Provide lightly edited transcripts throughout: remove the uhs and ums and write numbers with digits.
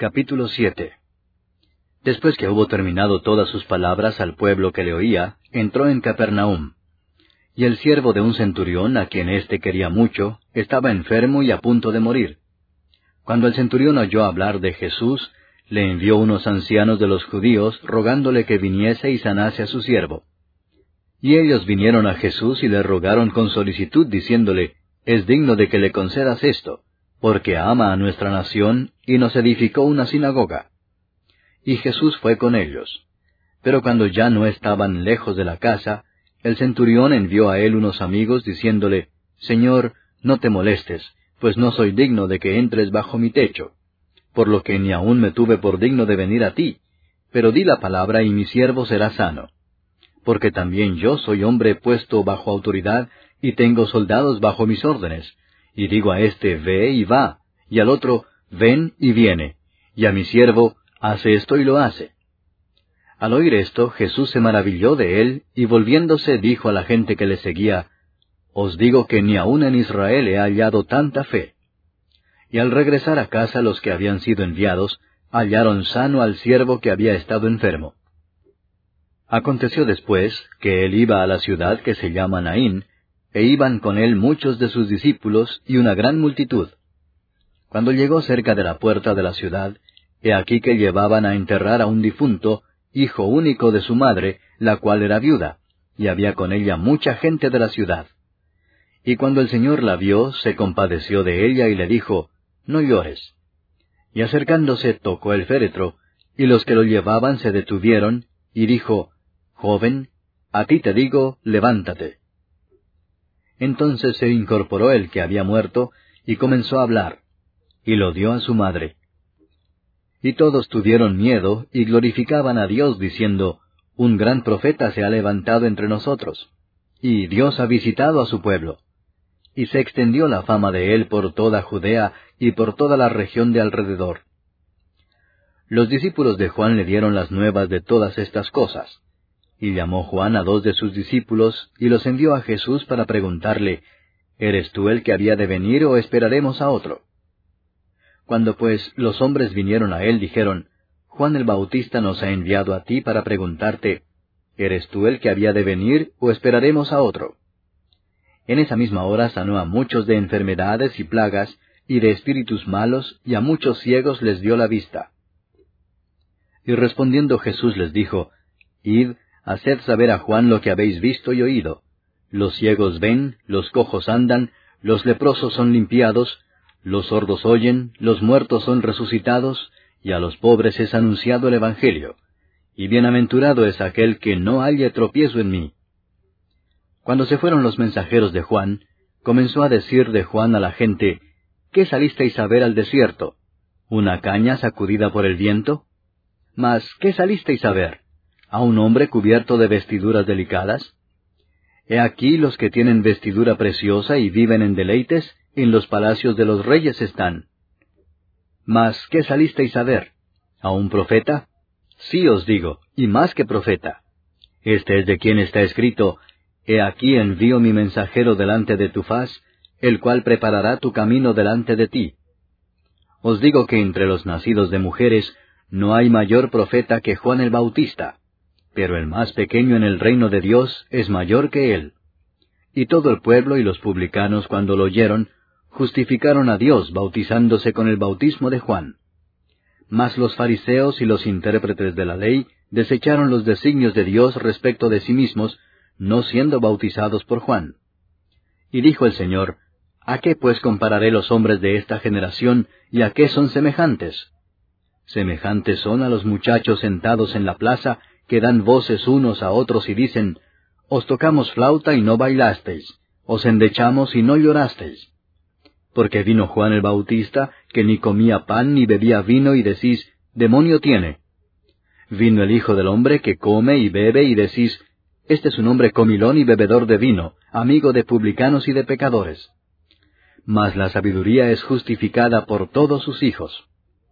Capítulo 7. Después que hubo terminado todas sus palabras al pueblo que le oía, entró en Capernaum. Y el siervo de un centurión, a quien éste quería mucho, estaba enfermo y a punto de morir. Cuando el centurión oyó hablar de Jesús, le envió unos ancianos de los judíos, rogándole que viniese y sanase a su siervo. Y ellos vinieron a Jesús y le rogaron con solicitud, diciéndole, «Es digno de que le concedas esto, porque ama a nuestra nación, y nos edificó una sinagoga». Y Jesús fue con ellos. Pero cuando ya no estaban lejos de la casa, el centurión envió a él unos amigos, diciéndole, «Señor, no te molestes, pues no soy digno de que entres bajo mi techo, por lo que ni aun me tuve por digno de venir a ti, pero di la palabra y mi siervo será sano. Porque también yo soy hombre puesto bajo autoridad, y tengo soldados bajo mis órdenes, y digo a éste, ve y va, y al otro, ven y viene, y a mi siervo, hace esto y lo hace». Al oír esto, Jesús se maravilló de él, y volviéndose dijo a la gente que le seguía, «Os digo que ni aun en Israel he hallado tanta fe». Y al regresar a casa los que habían sido enviados, hallaron sano al siervo que había estado enfermo. Aconteció después que él iba a la ciudad que se llama Naín, e iban con él muchos de sus discípulos y una gran multitud. Cuando llegó cerca de la puerta de la ciudad, he aquí que llevaban a enterrar a un difunto, hijo único de su madre, la cual era viuda, y había con ella mucha gente de la ciudad. Y cuando el Señor la vio, se compadeció de ella y le dijo, «No llores». Y acercándose tocó el féretro, y los que lo llevaban se detuvieron, y dijo, «Joven, a ti te digo, levántate». Entonces se incorporó el que había muerto, y comenzó a hablar, y lo dio a su madre. Y todos tuvieron miedo, y glorificaban a Dios, diciendo, «Un gran profeta se ha levantado entre nosotros, y Dios ha visitado a su pueblo». Y se extendió la fama de él por toda Judea y por toda la región de alrededor. Los discípulos de Juan le dieron las nuevas de todas estas cosas. Y llamó Juan a 2 de sus discípulos, y los envió a Jesús para preguntarle, «¿Eres tú el que había de venir, o esperaremos a otro?» Cuando pues los hombres vinieron a él, dijeron, «Juan el Bautista nos ha enviado a ti para preguntarte, ¿eres tú el que había de venir, o esperaremos a otro?» En esa misma hora sanó a muchos de enfermedades y plagas, y de espíritus malos, y a muchos ciegos les dio la vista. Y respondiendo Jesús les dijo, «Id, haced saber a Juan lo que habéis visto y oído. Los ciegos ven, los cojos andan, los leprosos son limpiados, los sordos oyen, los muertos son resucitados, y a los pobres es anunciado el Evangelio. Y bienaventurado es aquel que no halle tropiezo en mí». Cuando se fueron los mensajeros de Juan, comenzó a decir de Juan a la gente, «¿Qué salisteis a ver al desierto? ¿Una caña sacudida por el viento? Mas, ¿qué salisteis a ver? ¿A un hombre cubierto de vestiduras delicadas? He aquí los que tienen vestidura preciosa y viven en deleites, en los palacios de los reyes están. Mas, ¿qué salisteis a ver? ¿A un profeta? Sí os digo, y más que profeta. Este es de quien está escrito, «He aquí envío mi mensajero delante de tu faz, el cual preparará tu camino delante de ti». Os digo que entre los nacidos de mujeres no hay mayor profeta que Juan el Bautista, pero el más pequeño en el reino de Dios es mayor que él. Y todo el pueblo y los publicanos, cuando lo oyeron, justificaron a Dios bautizándose con el bautismo de Juan. Mas los fariseos y los intérpretes de la ley desecharon los designios de Dios respecto de sí mismos, no siendo bautizados por Juan. Y dijo el Señor, ¿a qué pues compararé los hombres de esta generación, y a qué son semejantes? Semejantes son a los muchachos sentados en la plaza, que dan voces unos a otros y dicen, «Os tocamos flauta y no bailasteis, os endechamos y no llorasteis». Porque vino Juan el Bautista, que ni comía pan ni bebía vino, y decís, «Demonio tiene». Vino el Hijo del Hombre, que come y bebe, y decís, «Este es un hombre comilón y bebedor de vino, amigo de publicanos y de pecadores». Mas la sabiduría es justificada por todos sus hijos.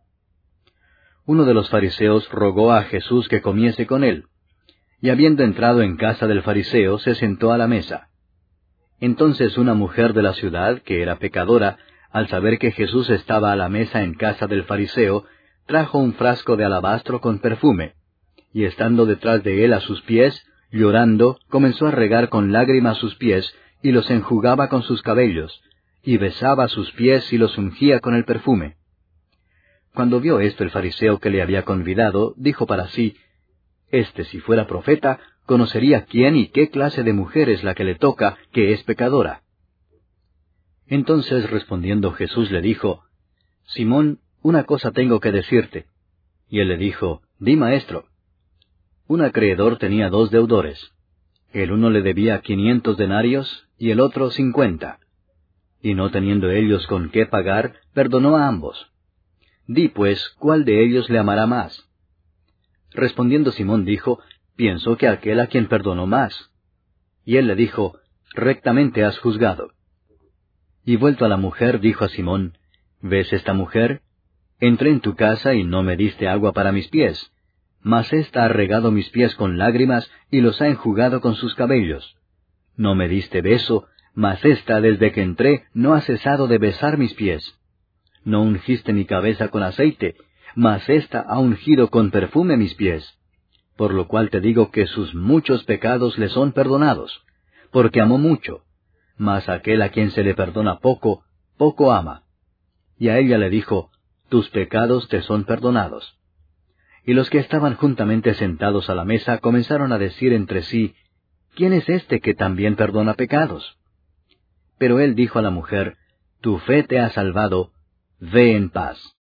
Uno de los fariseos rogó a Jesús que comiese con él, y habiendo entrado en casa del fariseo, se sentó a la mesa. Entonces una mujer de la ciudad, que era pecadora, al saber que Jesús estaba a la mesa en casa del fariseo, trajo un frasco de alabastro con perfume, y estando detrás de él a sus pies, llorando, comenzó a regar con lágrimas sus pies, y los enjugaba con sus cabellos, y besaba sus pies y los ungía con el perfume. Cuando vio esto el fariseo que le había convidado, dijo para sí, si fuera profeta, conocería quién y qué clase de mujer es la que le toca, que es pecadora. Entonces respondiendo Jesús le dijo, Simón, una cosa tengo que decirte. Y él le dijo, Di, maestro. Un acreedor tenía 2 deudores. El uno le debía 500 denarios y el otro 50. Y no teniendo ellos con qué pagar, perdonó a ambos. Di pues, ¿cuál de ellos le amará más? Respondiendo Simón dijo, Pienso que aquel a quien perdonó más. Y él le dijo, Rectamente has juzgado. Y vuelto a la mujer, dijo a Simón, ¿Ves esta mujer? Entré en tu casa y no me diste agua para mis pies, mas ésta ha regado mis pies con lágrimas y los ha enjugado con sus cabellos. No me diste beso, mas ésta desde que entré no ha cesado de besar mis pies. No ungiste mi cabeza con aceite, mas ésta ha ungido con perfume mis pies. Por lo cual te digo que sus muchos pecados le son perdonados, porque amó mucho. Mas aquel a quien se le perdona poco, poco ama. Y a ella le dijo, Tus pecados te son perdonados. Y los que estaban juntamente sentados a la mesa comenzaron a decir entre sí, ¿Quién es este que también perdona pecados? Pero él dijo a la mujer, Tu fe te ha salvado, ve en paz.